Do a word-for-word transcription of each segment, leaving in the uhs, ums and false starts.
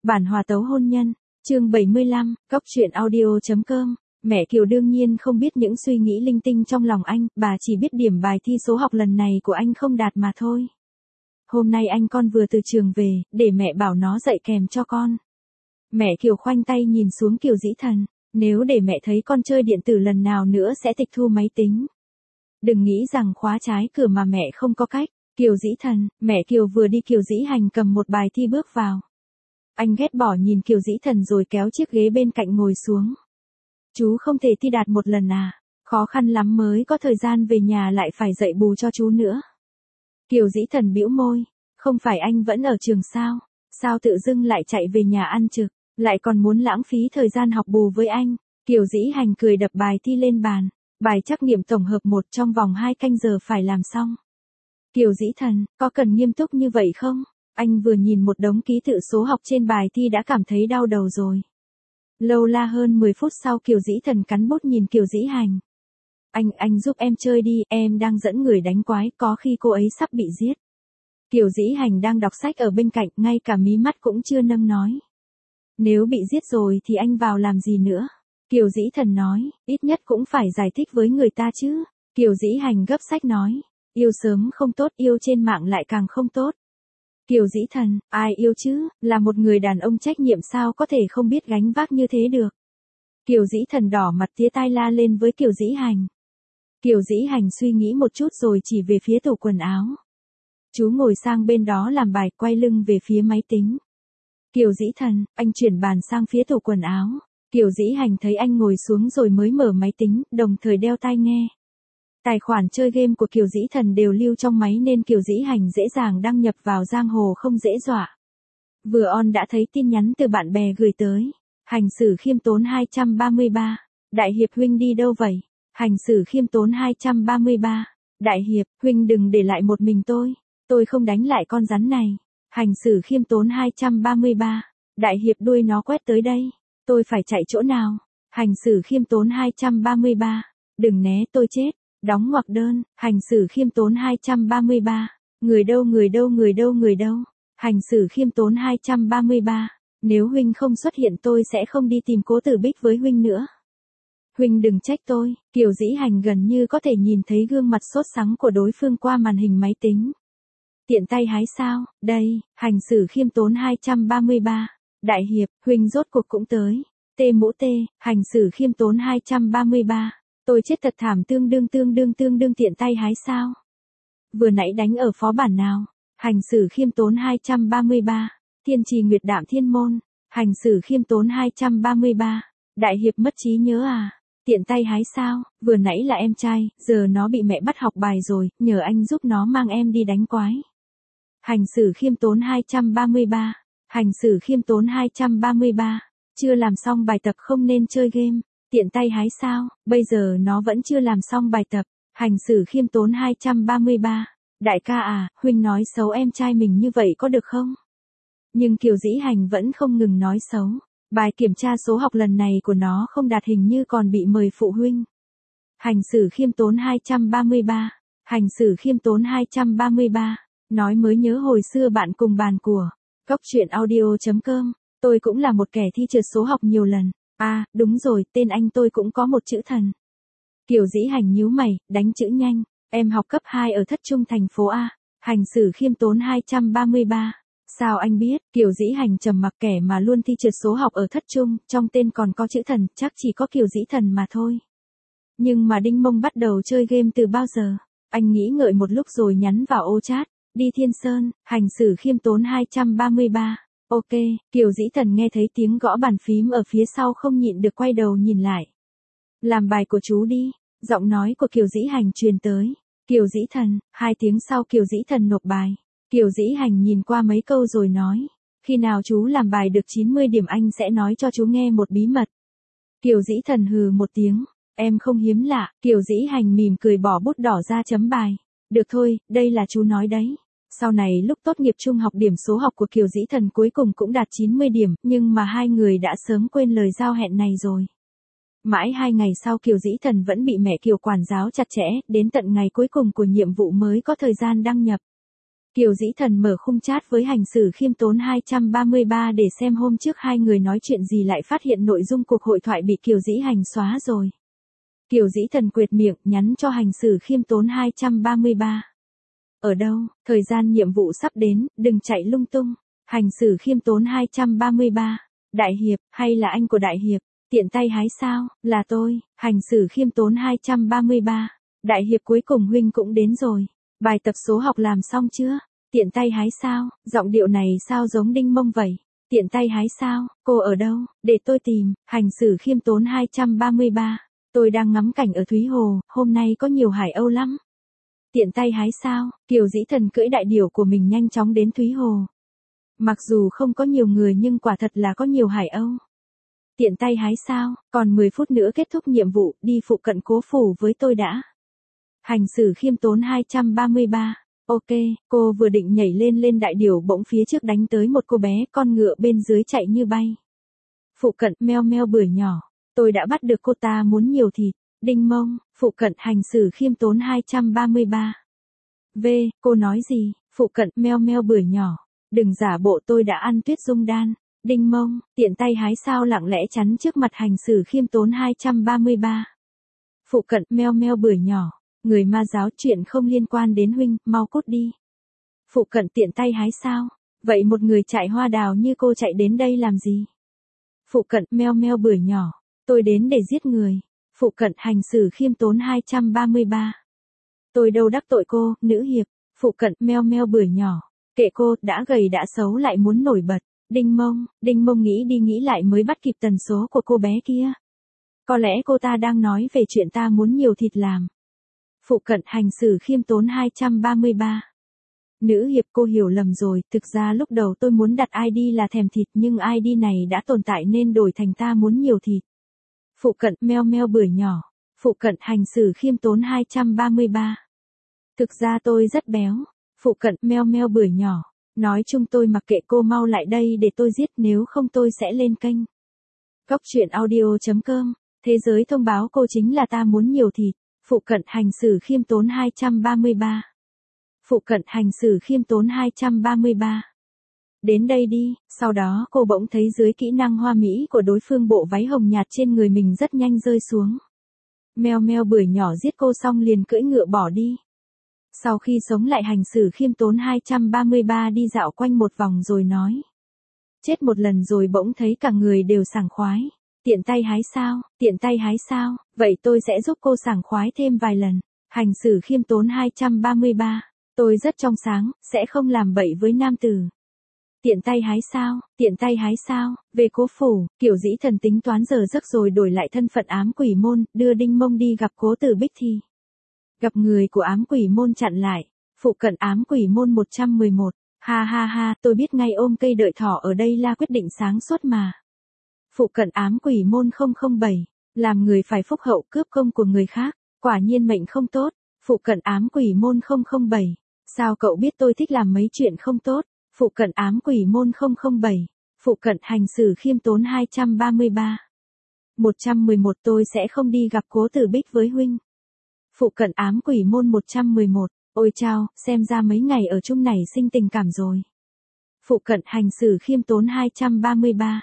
Bản hòa tấu hôn nhân, chương bảy mươi lăm, cóc truyện audio chấm com. Mẹ Kiều đương nhiên không biết những suy nghĩ linh tinh trong lòng anh, bà chỉ biết điểm bài thi số học lần này của anh không đạt mà thôi. Hôm nay anh con vừa từ trường về, để mẹ bảo nó dạy kèm cho con. Mẹ Kiều khoanh tay nhìn xuống Kiều Dĩ Thần, nếu để mẹ thấy con chơi điện tử lần nào nữa sẽ tịch thu máy tính. Đừng nghĩ rằng khóa trái cửa mà mẹ không có cách. Kiều Dĩ Thần, mẹ Kiều vừa đi Kiều Dĩ Hành cầm một bài thi bước vào. Anh ghét bỏ nhìn Kiều Dĩ Thần rồi kéo chiếc ghế bên cạnh ngồi xuống. Chú không thể thi đạt một lần à, khó khăn lắm mới có thời gian về nhà lại phải dạy bù cho chú nữa. Kiều Dĩ Thần bĩu môi, không phải anh vẫn ở trường sao, sao tự dưng lại chạy về nhà ăn trực, lại còn muốn lãng phí thời gian học bù với anh. Kiều Dĩ Hành cười đập bài thi lên bàn, bài trắc nghiệm tổng hợp một trong vòng hai canh giờ phải làm xong. Kiều Dĩ Thần, có cần nghiêm túc như vậy không? Anh vừa nhìn một đống ký tự số học trên bài thi đã cảm thấy đau đầu rồi. Lâu la hơn mười phút sau Kiều Dĩ Thần cắn bút nhìn Kiều Dĩ Hành. Anh, anh giúp em chơi đi, em đang dẫn người đánh quái, có khi cô ấy sắp bị giết. Kiều Dĩ Hành đang đọc sách ở bên cạnh, ngay cả mí mắt cũng chưa nâng nói. Nếu bị giết rồi thì anh vào làm gì nữa? Kiều Dĩ Thần nói, ít nhất cũng phải giải thích với người ta chứ. Kiều Dĩ Hành gấp sách nói, yêu sớm không tốt, yêu trên mạng lại càng không tốt. Kiều Dĩ Thần, ai yêu chứ, là một người đàn ông trách nhiệm sao có thể không biết gánh vác như thế được. Kiều Dĩ Thần đỏ mặt tía tai la lên với Kiều Dĩ Hành. Kiều Dĩ Hành suy nghĩ một chút rồi chỉ về phía tủ quần áo. Chú ngồi sang bên đó làm bài, quay lưng về phía máy tính. Kiều Dĩ Thần, anh chuyển bàn sang phía tủ quần áo. Kiều Dĩ Hành thấy anh ngồi xuống rồi mới mở máy tính, đồng thời đeo tai nghe. Tài khoản chơi game của Kiều Dĩ Thần đều lưu trong máy nên Kiều Dĩ Hành dễ dàng đăng nhập vào giang hồ không dễ dọa. Vừa on đã thấy tin nhắn từ bạn bè gửi tới. Hành xử khiêm tốn hai trăm ba mươi ba. Đại hiệp huynh đi đâu vậy? Hành xử khiêm tốn hai trăm ba mươi ba. Đại hiệp, huynh đừng để lại một mình tôi. Tôi không đánh lại con rắn này. Hành xử khiêm tốn hai trăm ba mươi ba. Đại hiệp đuôi nó quét tới đây. Tôi phải chạy chỗ nào? Hành xử khiêm tốn hai trăm ba mươi ba. Đừng né tôi chết. Đóng ngoặc đơn, hành xử khiêm tốn hai trăm ba mươi ba. Người đâu người đâu người đâu người đâu. Hành xử khiêm tốn hai trăm ba mươi ba. Nếu huynh không xuất hiện tôi sẽ không đi tìm Cố Tử Bích với huynh nữa. Huynh đừng trách tôi. Kiều Dĩ Hành gần như có thể nhìn thấy gương mặt sốt sắng của đối phương qua màn hình máy tính. Tiện tay hái sao? Đây, hành xử khiêm tốn hai trăm ba mươi ba. Đại hiệp, huynh rốt cuộc cũng tới. Tê mũ tê, hành xử khiêm tốn hai trăm ba mươi ba. Tôi chết thật thảm, tương đương tương đương tương đương tiện tay hái sao? Vừa nãy đánh ở phó bản nào? Hành xử khiêm tốn hai trăm ba mươi ba. Thiên trì nguyệt đạm thiên môn. Hành xử khiêm tốn hai trăm ba mươi ba. Đại hiệp mất trí nhớ à? Tiện tay hái sao? Vừa nãy là em trai, giờ nó bị mẹ bắt học bài rồi, nhờ anh giúp nó mang em đi đánh quái. Hành xử khiêm tốn hai trăm ba mươi ba. Hành xử khiêm tốn hai trăm ba mươi ba. Chưa làm xong bài tập không nên chơi game. Tiện tay hái sao? Bây giờ nó vẫn chưa làm xong bài tập. Hành xử khiêm tốn hai trăm ba mươi ba. Đại ca à, huynh nói xấu em trai mình như vậy có được không? Nhưng Kiều Dĩ Hành vẫn không ngừng nói xấu. Bài kiểm tra số học lần này của nó không đạt, hình như còn bị mời phụ huynh. Hành xử khiêm tốn hai trăm ba mươi ba. Hành xử khiêm tốn hai trăm ba mươi ba. Nói mới nhớ hồi xưa bạn cùng bàn của cóc truyện audio chấm com. Tôi cũng là một kẻ thi trượt số học nhiều lần. À, đúng rồi, tên anh tôi cũng có một chữ thần. Kiều Dĩ Hành nhíu mày, đánh chữ nhanh. Em học cấp hai ở Thất Trung thành phố A. Hành xử khiêm tốn hai trăm ba mươi ba. Sao anh biết? Kiều Dĩ Hành trầm mặc, kẻ mà luôn thi trượt số học ở Thất Trung, trong tên còn có chữ thần, chắc chỉ có Kiều Dĩ Thần mà thôi. Nhưng mà Đinh Mông bắt đầu chơi game từ bao giờ? Anh nghĩ ngợi một lúc rồi nhắn vào ô chat. Đi Thiên Sơn, hành xử khiêm tốn hai trăm ba mươi ba. Ok, Kiều Dĩ Thần nghe thấy tiếng gõ bàn phím ở phía sau không nhịn được quay đầu nhìn lại. Làm bài của chú đi, giọng nói của Kiều Dĩ Hành truyền tới. Kiều Dĩ Thần, hai tiếng sau Kiều Dĩ Thần nộp bài. Kiều Dĩ Hành nhìn qua mấy câu rồi nói, khi nào chú làm bài được chín mươi điểm anh sẽ nói cho chú nghe một bí mật. Kiều Dĩ Thần hừ một tiếng, em không hiếm lạ. Kiều Dĩ Hành mỉm cười bỏ bút đỏ ra chấm bài. Được thôi, đây là chú nói đấy. Sau này lúc tốt nghiệp trung học điểm số học của Kiều Dĩ Thần cuối cùng cũng đạt chín mươi điểm, nhưng mà hai người đã sớm quên lời giao hẹn này rồi. Mãi hai ngày sau Kiều Dĩ Thần vẫn bị mẹ Kiều quản giáo chặt chẽ, đến tận ngày cuối cùng của nhiệm vụ mới có thời gian đăng nhập. Kiều Dĩ Thần mở khung chat với Hành Xử Khiêm Tốn hai trăm ba mươi ba để xem hôm trước hai người nói chuyện gì, lại phát hiện nội dung cuộc hội thoại bị Kiều Dĩ Hành xóa rồi. Kiều Dĩ Thần quệt miệng, nhắn cho Hành Xử Khiêm Tốn hai trăm ba mươi ba. Ở đâu, thời gian nhiệm vụ sắp đến, đừng chạy lung tung. Hành Xử Khiêm Tốn hai trăm ba mươi ba. Đại Hiệp, hay là anh của Đại Hiệp? Tiện tay hái sao? Là tôi, Hành Xử Khiêm Tốn hai trăm ba mươi ba. Đại Hiệp, cuối cùng huynh cũng đến rồi. Bài tập số học làm xong chưa? Tiện tay hái sao? Giọng điệu này sao giống Đinh Mông vậy? Tiện tay hái sao? Cô ở đâu? Để tôi tìm. Hành Xử Khiêm Tốn hai trăm ba mươi ba. Tôi đang ngắm cảnh ở Thúy Hồ, hôm nay có nhiều hải âu lắm. Tiện tay hái sao? Kiều Dĩ Thần cưỡi đại điểu của mình nhanh chóng đến Thúy Hồ. Mặc dù không có nhiều người nhưng quả thật là có nhiều hải âu. Tiện tay hái sao? Còn mười phút nữa kết thúc nhiệm vụ, đi phụ cận Cố Phủ với tôi đã. Hành Xử Khiêm Tốn hai trăm ba mươi ba. Ok, cô vừa định nhảy lên lên đại điểu, bỗng phía trước đánh tới một cô bé con ngựa bên dưới chạy như bay. Phụ cận, meo meo bưởi nhỏ. Tôi đã bắt được cô ta, muốn nhiều thịt. Đinh Mông, phụ cận, Hành Xử Khiêm Tốn hai trăm ba mươi ba. V, cô nói gì? Phụ cận, meo meo bưởi nhỏ. Đừng giả bộ, tôi đã ăn tuyết dung đan. Đinh Mông, tiện tay hái sao, lặng lẽ chắn trước mặt Hành Xử Khiêm Tốn hai trăm ba mươi ba. Phụ cận, meo meo bưởi nhỏ. Người ma giáo, chuyện không liên quan đến huynh, mau cút đi. Phụ cận, tiện tay hái sao? Vậy một người chạy hoa đào như cô chạy đến đây làm gì? Phụ cận, meo meo bưởi nhỏ. Tôi đến để giết người. Phụ cận, Hành Xử Khiêm Tốn hai trăm ba mươi ba. Tôi đâu đắc tội cô, nữ hiệp. Phụ cận, meo meo bưởi nhỏ. Kệ cô, đã gầy đã xấu lại muốn nổi bật. Đinh Mông, Đinh Mông nghĩ đi nghĩ lại mới bắt kịp tần số của cô bé kia. Có lẽ cô ta đang nói về chuyện ta muốn nhiều thịt làm. Phụ cận, Hành Xử Khiêm Tốn hai trăm ba mươi ba. Nữ hiệp, cô hiểu lầm rồi, thực ra lúc đầu tôi muốn đặt i đê là thèm thịt nhưng i đê này đã tồn tại nên đổi thành ta muốn nhiều thịt. Phụ cận, meo meo bưởi nhỏ. Phụ cận, Hành Xử Khiêm Tốn hai trăm ba mươi ba. Thực ra tôi rất béo. Phụ cận, meo meo bưởi nhỏ. Nói chung tôi mặc kệ cô, mau lại đây để tôi giết, nếu không tôi sẽ lên kênh Góc Chuyện Audio chấm com. Thế giới thông báo cô chính là ta muốn nhiều thịt. Phụ cận, Hành Xử Khiêm Tốn hai trăm ba mươi ba. Phụ cận, Hành Xử Khiêm Tốn hai trăm ba mươi ba. Đến đây đi. Sau đó cô bỗng thấy dưới kỹ năng hoa mỹ của đối phương, bộ váy hồng nhạt trên người mình rất nhanh rơi xuống. Meo meo bưởi nhỏ giết cô xong liền cưỡi ngựa bỏ đi. Sau khi sống lại, Hành Xử Khiêm Tốn hai trăm ba mươi ba đi dạo quanh một vòng rồi nói. Chết một lần rồi bỗng thấy cả người đều sảng khoái. Tiện tay hái sao? Tiện tay hái sao? Vậy tôi sẽ giúp cô sảng khoái thêm vài lần. Hành Xử Khiêm Tốn hai trăm ba mươi ba. Tôi rất trong sáng, sẽ không làm bậy với nam tử. Tiện tay hái sao? Tiện tay hái sao? Về Cố Phủ, Kiều Dĩ Thần tính toán giờ giấc rồi đổi lại thân phận ám quỷ môn, đưa Đinh Mông đi gặp Cố Tử Bích thì gặp người của ám quỷ môn chặn lại. Phụ cận, ám quỷ môn một trăm mười một. Ha ha ha, tôi biết ngay, ôm cây đợi thỏ ở đây là quyết định sáng suốt mà. Phụ cận, ám quỷ môn không không bảy. Làm người phải phúc hậu, cướp công của người khác. Quả nhiên mệnh không tốt. Phụ cận, ám quỷ môn không không bảy. Sao cậu biết tôi thích làm mấy chuyện không tốt? Phụ cận, ám quỷ môn không không bảy. Phụ cận, Hành Xử Khiêm Tốn hai trăm ba mươi ba. một trăm mười một. Tôi sẽ không đi gặp Cố Tử Bích với huynh. Phụ cận, ám quỷ môn một trăm mười một. Ôi chao, xem ra mấy ngày ở chung nảy sinh tình cảm rồi. Phụ cận, Hành Xử Khiêm Tốn hai trăm ba mươi ba.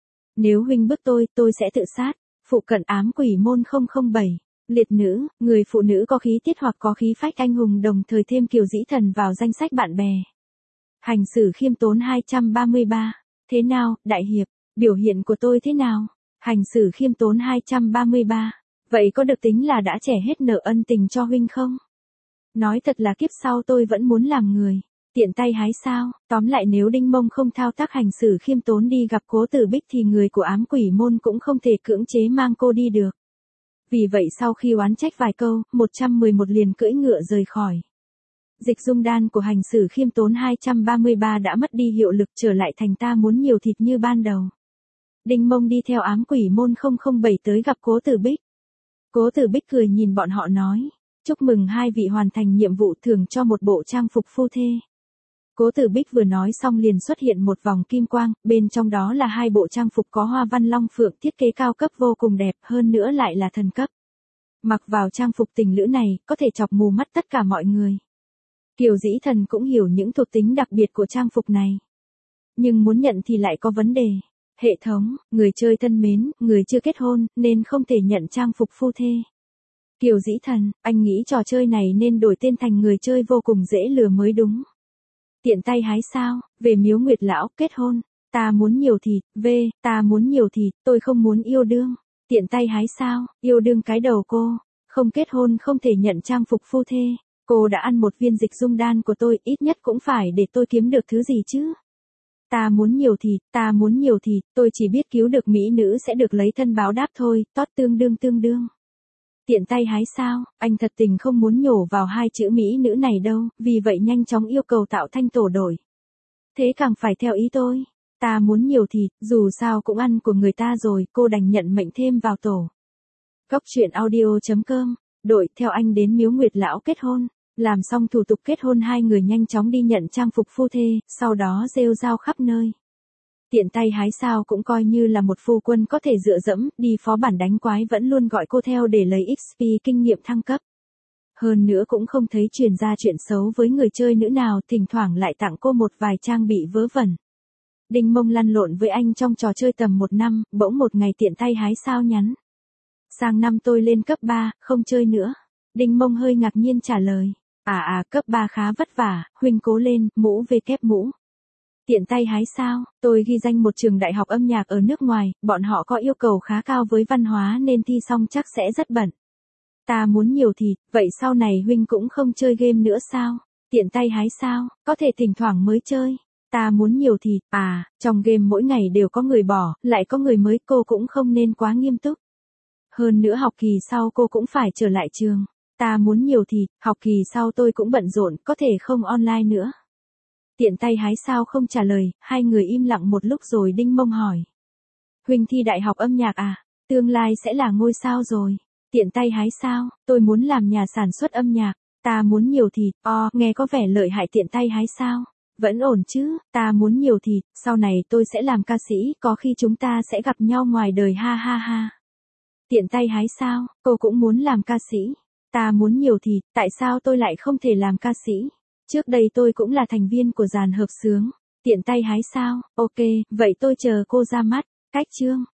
Nếu huynh bức tôi, tôi sẽ tự sát. Phụ cận, ám quỷ môn không không bảy. Liệt nữ, người phụ nữ có khí tiết hoặc có khí phách anh hùng, đồng thời thêm Kiều Dĩ Thần vào danh sách bạn bè. Hành Xử Khiêm Tốn hai trăm ba mươi ba. Thế nào, Đại Hiệp, biểu hiện của tôi thế nào? Hành Xử Khiêm Tốn hai trăm ba mươi ba. Vậy có được tính là đã trẻ hết nợ ân tình cho huynh không? Nói thật là kiếp sau tôi vẫn muốn làm người. Tiện tay hái sao? Tóm lại, nếu Đinh Mông không thao tác Hành Xử Khiêm Tốn đi gặp Cố Tử Bích thì người của ám quỷ môn cũng không thể cưỡng chế mang cô đi được. Vì vậy sau khi oán trách vài câu, một trăm mười một liền cưỡi ngựa rời khỏi. Dịch dung đan của Hành Xử Khiêm Tốn hai trăm ba mươi ba đã mất đi hiệu lực, trở lại thành ta muốn nhiều thịt như ban đầu. Đinh Mông đi theo ám quỷ môn không không bảy tới gặp Cố Tử Bích. Cố Tử Bích cười nhìn bọn họ nói. Chúc mừng hai vị hoàn thành nhiệm vụ, thưởng cho một bộ trang phục phu thê. Cố Tử Bích vừa nói xong liền xuất hiện một vòng kim quang, bên trong đó là hai bộ trang phục có hoa văn long phượng, thiết kế cao cấp vô cùng đẹp, hơn nữa lại là thần cấp. Mặc vào trang phục tình lữ này, có thể chọc mù mắt tất cả mọi người. Kiều Dĩ Thần cũng hiểu những thuộc tính đặc biệt của trang phục này. Nhưng muốn nhận thì lại có vấn đề. Hệ thống, người chơi thân mến, người chưa kết hôn, nên không thể nhận trang phục phu thê. Kiều Dĩ Thần, anh nghĩ trò chơi này nên đổi tên thành người chơi vô cùng dễ lừa mới đúng. Tiện tay hái sao, về miếu Nguyệt Lão, kết hôn. Ta muốn nhiều thịt, v, ta muốn nhiều thịt, tôi không muốn yêu đương. Tiện tay hái sao, yêu đương cái đầu cô. Không kết hôn không thể nhận trang phục phu thê. Cô đã ăn một viên dịch dung đan của tôi, ít nhất cũng phải để tôi kiếm được thứ gì chứ. Ta muốn nhiều thịt, ta muốn nhiều thịt, tôi chỉ biết cứu được mỹ nữ sẽ được lấy thân báo đáp thôi, tót tương đương tương đương. Tiện tay hái sao, anh thật tình không muốn nhổ vào hai chữ mỹ nữ này đâu, vì vậy nhanh chóng yêu cầu tạo thanh tổ đổi. Thế càng phải theo ý tôi. Ta muốn nhiều thịt, dù sao cũng ăn của người ta rồi, cô đành nhận mệnh thêm vào tổ. Góc truyện audio chấm com, đội theo anh đến miếu Nguyệt Lão kết hôn. Làm xong thủ tục kết hôn hai người nhanh chóng đi nhận trang phục phu thê, sau đó rêu rao khắp nơi. Tiện tay hái sao cũng coi như là một phu quân có thể dựa dẫm, đi phó bản đánh quái vẫn luôn gọi cô theo để lấy ích pê kinh nghiệm thăng cấp. Hơn nữa cũng không thấy truyền ra chuyện xấu với người chơi nữ nào, thỉnh thoảng lại tặng cô một vài trang bị vớ vẩn. Đinh Mông lăn lộn với anh trong trò chơi tầm một năm, bỗng một ngày tiện tay hái sao nhắn. Sang năm tôi lên cấp ba, không chơi nữa. Đinh Mông hơi ngạc nhiên trả lời. À à, cấp ba khá vất vả, huynh cố lên, mũ về kép mũ. Tiện tay hái sao, tôi ghi danh một trường đại học âm nhạc ở nước ngoài, bọn họ có yêu cầu khá cao với văn hóa nên thi xong chắc sẽ rất bận. Ta muốn nhiều thịt, vậy sau này huynh cũng không chơi game nữa sao? Tiện tay hái sao, có thể thỉnh thoảng mới chơi. Ta muốn nhiều thịt, à, trong game mỗi ngày đều có người bỏ, lại có người mới, cô cũng không nên quá nghiêm túc. Hơn nữa học kỳ sau cô cũng phải trở lại trường. Ta muốn nhiều thịt, học kỳ sau tôi cũng bận rộn, có thể không online nữa. Tiện tay hái sao không trả lời, hai người im lặng một lúc rồi Đinh Mông hỏi. Huynh thi đại học âm nhạc à, tương lai sẽ là ngôi sao rồi. Tiện tay hái sao, tôi muốn làm nhà sản xuất âm nhạc. Ta muốn nhiều thịt, o, nghe có vẻ lợi hại. Tiện tay hái sao. Vẫn ổn chứ, ta muốn nhiều thịt, sau này tôi sẽ làm ca sĩ, có khi chúng ta sẽ gặp nhau ngoài đời ha ha ha. Tiện tay hái sao, cô cũng muốn làm ca sĩ. Ta muốn nhiều thịt, tại sao tôi lại không thể làm ca sĩ? Trước đây tôi cũng là thành viên của dàn hợp xướng. Tiện tay hái sao, ok, vậy tôi chờ cô ra mắt. Cách chương.